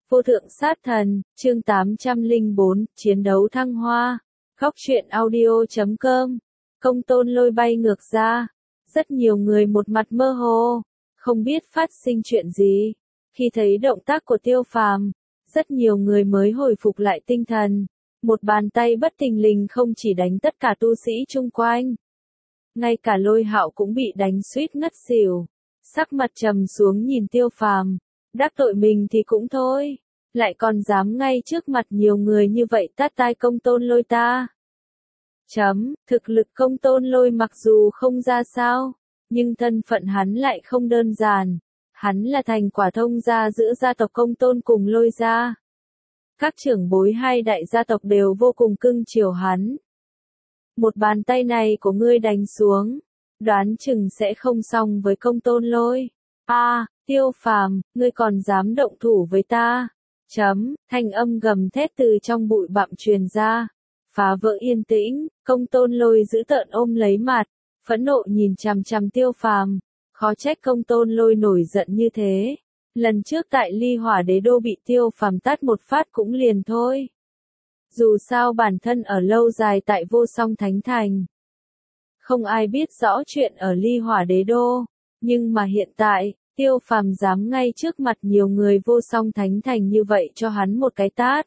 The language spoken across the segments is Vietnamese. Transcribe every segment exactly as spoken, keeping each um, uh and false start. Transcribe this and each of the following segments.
Vô thượng sát thần, chương tám trăm lẻ bốn, chiến đấu thăng hoa. Góc truyện audio chấm com. Công tôn lôi bay ngược ra. Rất nhiều người một mặt mơ hồ, không biết phát sinh chuyện gì. Khi thấy động tác của Tiêu Phàm, rất nhiều người mới hồi phục lại tinh thần. Một bàn tay bất thình lình không chỉ đánh tất cả tu sĩ chung quanh. Ngay cả Lôi Hạo cũng bị đánh suýt ngất xỉu. Sắc mặt trầm xuống nhìn Tiêu Phàm. Đắc tội mình thì cũng thôi, lại còn dám ngay trước mặt nhiều người như vậy tát tai công tôn lôi ta. Chấm, thực lực công tôn lôi mặc dù không ra sao, nhưng thân phận hắn lại không đơn giản. Hắn là thành quả thông gia giữa gia tộc công tôn cùng lôi gia. Các trưởng bối hai đại gia tộc đều vô cùng cưng chiều hắn. Một bàn tay này của ngươi đánh xuống, đoán chừng sẽ không xong với công tôn lôi. A, à, Tiêu Phàm, ngươi còn dám động thủ với ta? Chấm, thanh âm gầm thét từ trong bụi bặm truyền ra, phá vỡ yên tĩnh. Công tôn lôi giữ tợn ôm lấy mặt, phẫn nộ nhìn chằm chằm Tiêu Phàm. Khó trách công tôn lôi nổi giận như thế. Lần trước tại Ly Hỏa Đế Đô bị Tiêu Phàm tát một phát cũng liền thôi. Dù sao bản thân ở lâu dài tại Vô Song Thánh Thành, không ai biết rõ chuyện ở Ly Hỏa Đế Đô, nhưng mà hiện tại, Tiêu Phàm dám ngay trước mặt nhiều người Vô Song Thánh Thành như vậy cho hắn một cái tát.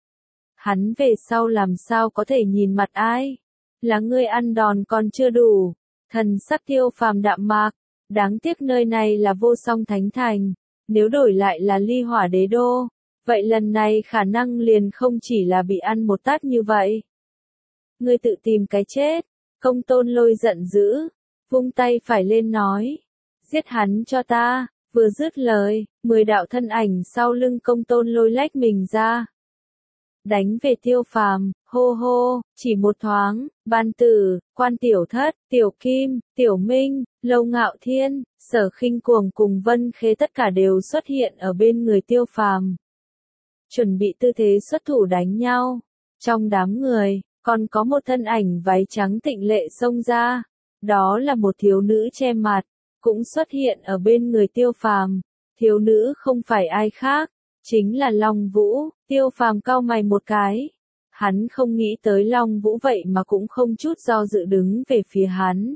Hắn về sau làm sao có thể nhìn mặt ai? Là ngươi ăn đòn còn chưa đủ. Thần sắc Tiêu Phàm đạm mạc, đáng tiếc nơi này là Vô Song Thánh Thành, nếu đổi lại là Ly Hỏa Đế Đô, vậy lần này khả năng liền không chỉ là bị ăn một tát như vậy. Ngươi tự tìm cái chết. Công tôn lôi giận dữ, vung tay phải lên nói. Giết hắn cho ta. Vừa dứt lời, mười đạo thân ảnh sau lưng công tôn lôi lách mình ra. Đánh về Tiêu Phàm, hô hô, chỉ một thoáng, Ban Tử, Quan Tiểu Thất, Tiểu Kim, Tiểu Minh, Lâu Ngạo Thiên, Sở Khinh Cuồng cùng Vân Khê tất cả đều xuất hiện ở bên người Tiêu Phàm. Chuẩn bị tư thế xuất thủ đánh nhau. Trong đám người, còn có một thân ảnh váy trắng tịnh lệ xông ra. Đó là một thiếu nữ che mặt, cũng xuất hiện ở bên người Tiêu Phàm. Thiếu nữ không phải ai khác, chính là Long Vũ. Tiêu Phàm cau mày một cái. Hắn không nghĩ tới Long Vũ vậy mà cũng không chút do dự đứng về phía hắn.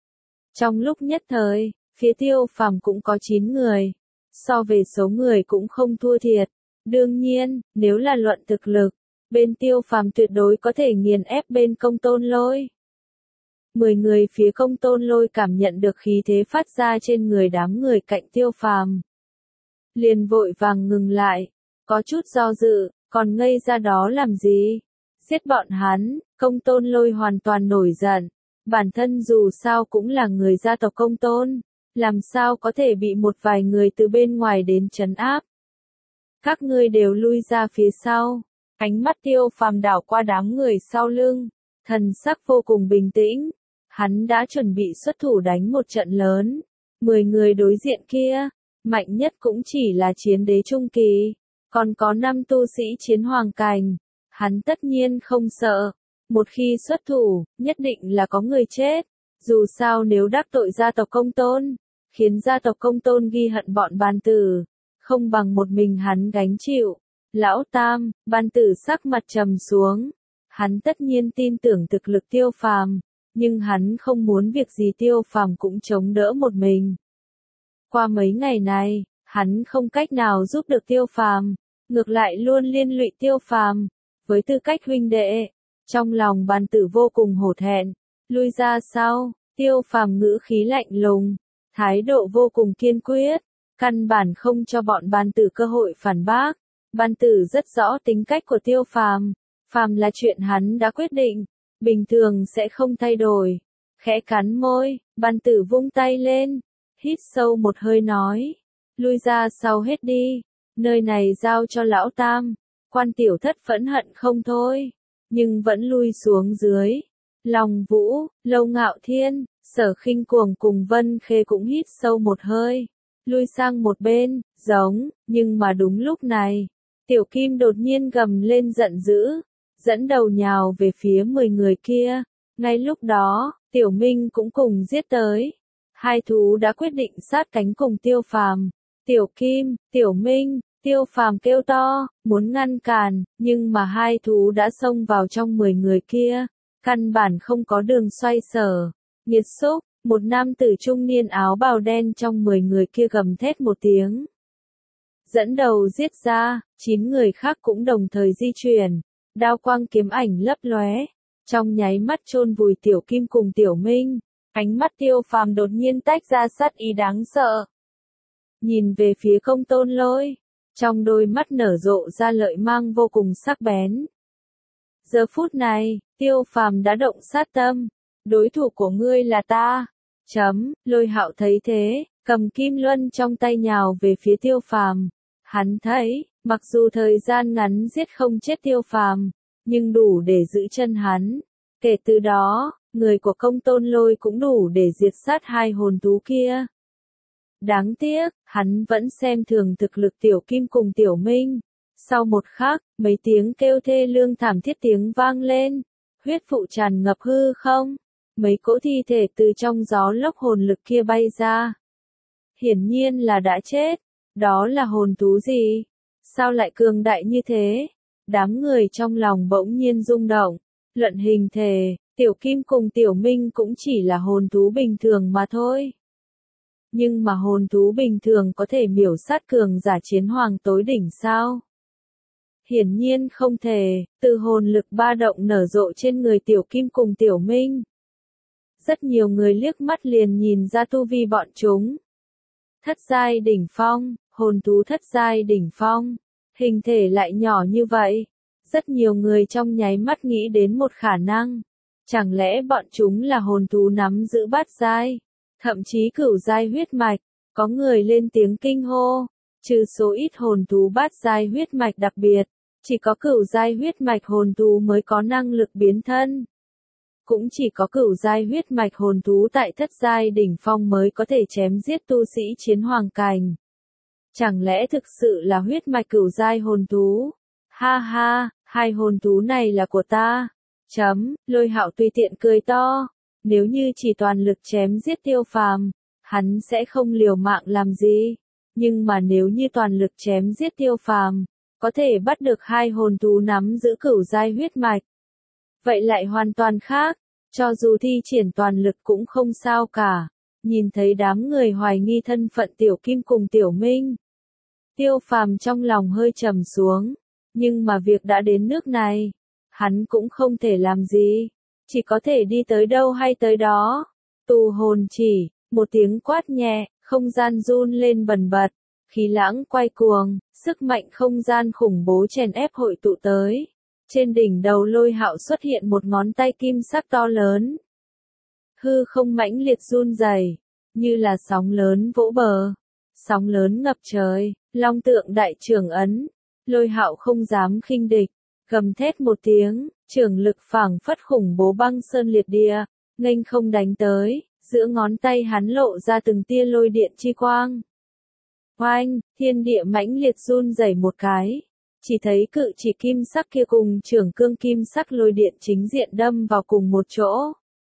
Trong lúc nhất thời, phía Tiêu Phàm cũng có chín người. So về số người cũng không thua thiệt. Đương nhiên, nếu là luận thực lực, bên Tiêu Phàm tuyệt đối có thể nghiền ép bên công tôn lôi. Mười người phía công tôn lôi cảm nhận được khí thế phát ra trên người đám người cạnh Tiêu Phàm, liền vội vàng ngừng lại, có chút do dự, còn ngây ra đó làm gì? Giết bọn hắn. Công tôn lôi hoàn toàn nổi giận, bản thân dù sao cũng là người gia tộc công tôn, làm sao có thể bị một vài người từ bên ngoài đến trấn áp. Các ngươi đều lui ra phía sau. Ánh mắt Tiêu Phàm đảo qua đám người sau lưng, thần sắc vô cùng bình tĩnh. Hắn đã chuẩn bị xuất thủ đánh một trận lớn. Mười người đối diện kia, mạnh nhất cũng chỉ là chiến đế trung kỳ, còn có năm tu sĩ chiến hoàng cảnh. Hắn tất nhiên không sợ. Một khi xuất thủ, nhất định là có người chết. Dù sao nếu đắc tội gia tộc công tôn, khiến gia tộc công tôn ghi hận bọn Ban Tử, không bằng một mình hắn gánh chịu. Lão Tam, Ban Tử sắc mặt trầm xuống. Hắn tất nhiên tin tưởng thực lực Tiêu Phàm, nhưng hắn không muốn việc gì Tiêu Phàm cũng chống đỡ một mình. Qua mấy ngày này, hắn không cách nào giúp được Tiêu Phàm, ngược lại luôn liên lụy Tiêu Phàm. Với tư cách huynh đệ, trong lòng Ban Tử vô cùng hổ thẹn. Lui ra sau, Tiêu Phàm ngữ khí lạnh lùng, thái độ vô cùng kiên quyết, căn bản không cho bọn Ban Tử cơ hội phản bác. Ban Tử rất rõ tính cách của Tiêu Phàm, phàm là chuyện hắn đã quyết định, bình thường sẽ không thay đổi. Khẽ cắn môi, Ban Tử vung tay lên, hít sâu một hơi nói, lui ra sau hết đi, nơi này giao cho Lão Tam. Quan Tiểu Thất phẫn hận không thôi, nhưng vẫn lui xuống dưới. Long Vũ, Lâu Ngạo Thiên, Sở Khinh Cuồng cùng Vân Khê cũng hít sâu một hơi, lui sang một bên, giống, nhưng mà đúng lúc này, Tiểu Kim đột nhiên gầm lên giận dữ, dẫn đầu nhào về phía mười người kia. Ngay lúc đó, Tiểu Minh cũng cùng giết tới. Hai thú đã quyết định sát cánh cùng Tiêu Phàm. Tiểu Kim, Tiểu Minh, Tiêu Phàm kêu to, muốn ngăn cản, nhưng mà hai thú đã xông vào trong mười người kia, căn bản không có đường xoay sở. Nghiệt xúc, một nam tử trung niên áo bào đen trong mười người kia gầm thét một tiếng. Dẫn đầu giết ra, chín người khác cũng đồng thời di chuyển, đao quang kiếm ảnh lấp lóe, trong nháy mắt chôn vùi Tiểu Kim cùng Tiểu Minh. Ánh mắt Tiêu Phàm đột nhiên tách ra sát ý đáng sợ. Nhìn về phía Công Tôn Lôi, trong đôi mắt nở rộ ra lợi mang vô cùng sắc bén. Giờ phút này, Tiêu Phàm đã động sát tâm, đối thủ của ngươi là ta. Chấm, Lôi Hạo thấy thế, cầm kim luân trong tay nhào về phía Tiêu Phàm. Hắn thấy, mặc dù thời gian ngắn giết không chết Tiêu Phàm, nhưng đủ để giữ chân hắn. Kể từ đó, người của Công Tôn Lôi cũng đủ để diệt sát hai hồn thú kia. Đáng tiếc, hắn vẫn xem thường thực lực Tiểu Kim cùng Tiểu Minh. Sau một khắc, mấy tiếng kêu thê lương thảm thiết tiếng vang lên, huyết vụ tràn ngập hư không, mấy cỗ thi thể từ trong gió lốc hồn lực kia bay ra. Hiển nhiên là đã chết, đó là hồn thú gì? Sao lại cường đại như thế? Đám người trong lòng bỗng nhiên rung động, luận hình thể, Tiểu Kim cùng Tiểu Minh cũng chỉ là hồn thú bình thường mà thôi. Nhưng mà hồn thú bình thường có thể miểu sát cường giả chiến hoàng tối đỉnh sao? Hiển nhiên không thể, từ hồn lực ba động nở rộ trên người Tiểu Kim cùng Tiểu Minh. Rất nhiều người liếc mắt liền nhìn ra tu vi bọn chúng. Thất giai đỉnh phong, hồn thú thất giai đỉnh phong, hình thể lại nhỏ như vậy. Rất nhiều người trong nháy mắt nghĩ đến một khả năng. Chẳng lẽ bọn chúng là hồn thú nắm giữ bát giai, thậm chí cửu giai huyết mạch? Có người lên tiếng kinh hô, trừ số ít hồn thú bát giai huyết mạch đặc biệt, chỉ có cửu giai huyết mạch hồn thú mới có năng lực biến thân. Cũng chỉ có cửu giai huyết mạch hồn thú tại thất giai đỉnh phong mới có thể chém giết tu sĩ chiến hoàng cảnh. Chẳng lẽ thực sự là huyết mạch cửu giai hồn thú? Ha ha, hai hồn thú này là của ta. Chấm, Lôi Hạo tùy tiện cười to. Nếu như chỉ toàn lực chém giết Tiêu Phàm, hắn sẽ không liều mạng làm gì. Nhưng mà nếu như toàn lực chém giết Tiêu Phàm, có thể bắt được hai hồn thú nắm giữ cửu giai huyết mạch. Vậy lại hoàn toàn khác, cho dù thi triển toàn lực cũng không sao cả. Nhìn thấy đám người hoài nghi thân phận Tiểu Kim cùng Tiểu Minh, Tiêu Phàm trong lòng hơi trầm xuống, nhưng mà việc đã đến nước này, hắn cũng không thể làm gì, chỉ có thể đi tới đâu hay tới đó. Tù hồn chỉ, một tiếng quát nhẹ, không gian run lên bần bật, khí lãng quay cuồng, sức mạnh không gian khủng bố chèn ép hội tụ tới. Trên đỉnh đầu Lôi Hạo xuất hiện một ngón tay kim sắc to lớn. Hư không mãnh liệt run rẩy, như là sóng lớn vỗ bờ, sóng lớn ngập trời, long tượng đại trưởng ấn. Lôi Hạo không dám khinh địch, gầm thét một tiếng, trưởng lực phảng phất khủng bố băng sơn liệt địa, nghênh không đánh tới, giữa ngón tay hắn lộ ra từng tia lôi điện chi quang. Oanh, thiên địa mãnh liệt run rẩy một cái. Chỉ thấy cự chỉ kim sắc kia cùng trưởng cương kim sắc lôi điện chính diện đâm vào cùng một chỗ.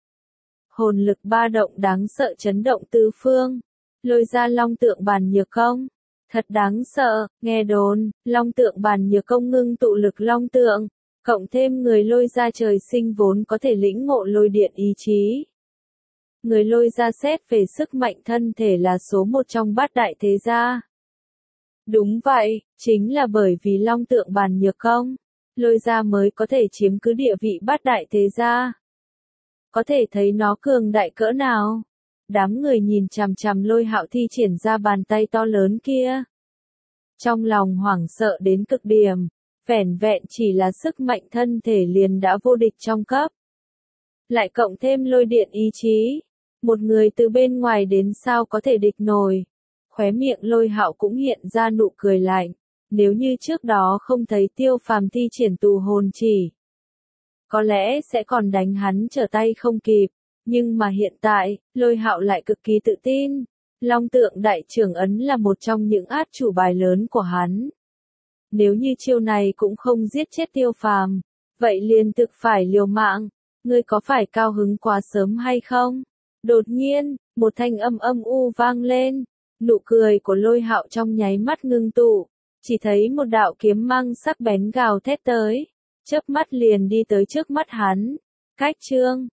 Hồn lực ba động đáng sợ chấn động tứ phương, lôi ra long tượng bàn nhược công. Thật đáng sợ, nghe đồn, long tượng bàn nhược công ngưng tụ lực long tượng, cộng thêm người lôi ra trời sinh vốn có thể lĩnh ngộ lôi điện ý chí. Người lôi ra xét về sức mạnh thân thể là số một trong bát đại thế gia. Đúng vậy, chính là bởi vì long tượng bàn nhược công, lôi ra mới có thể chiếm cứ địa vị bát đại thế gia. Có thể thấy nó cường đại cỡ nào. Đám người nhìn chằm chằm Lôi Hạo thi triển ra bàn tay to lớn kia. Trong lòng hoảng sợ đến cực điểm, vẻn vẹn chỉ là sức mạnh thân thể liền đã vô địch trong cấp. Lại cộng thêm lôi điện ý chí, một người từ bên ngoài đến sao có thể địch nổi. Khóe miệng Lôi Hạo cũng hiện ra nụ cười lạnh, nếu như trước đó không thấy Tiêu Phàm thi triển tù hồn chỉ, có lẽ sẽ còn đánh hắn trở tay không kịp, nhưng mà hiện tại, Lôi Hạo lại cực kỳ tự tin, long tượng đại trưởng ấn là một trong những át chủ bài lớn của hắn. Nếu như chiêu này cũng không giết chết Tiêu Phàm, vậy liền thực phải liều mạng, ngươi có phải cao hứng quá sớm hay không? Đột nhiên, một thanh âm âm u vang lên, nụ cười của Lôi Hạo trong nháy mắt ngưng tụ, chỉ thấy một đạo kiếm mang sắc bén gào thét tới, chớp mắt liền đi tới trước mắt hắn. Cách Trương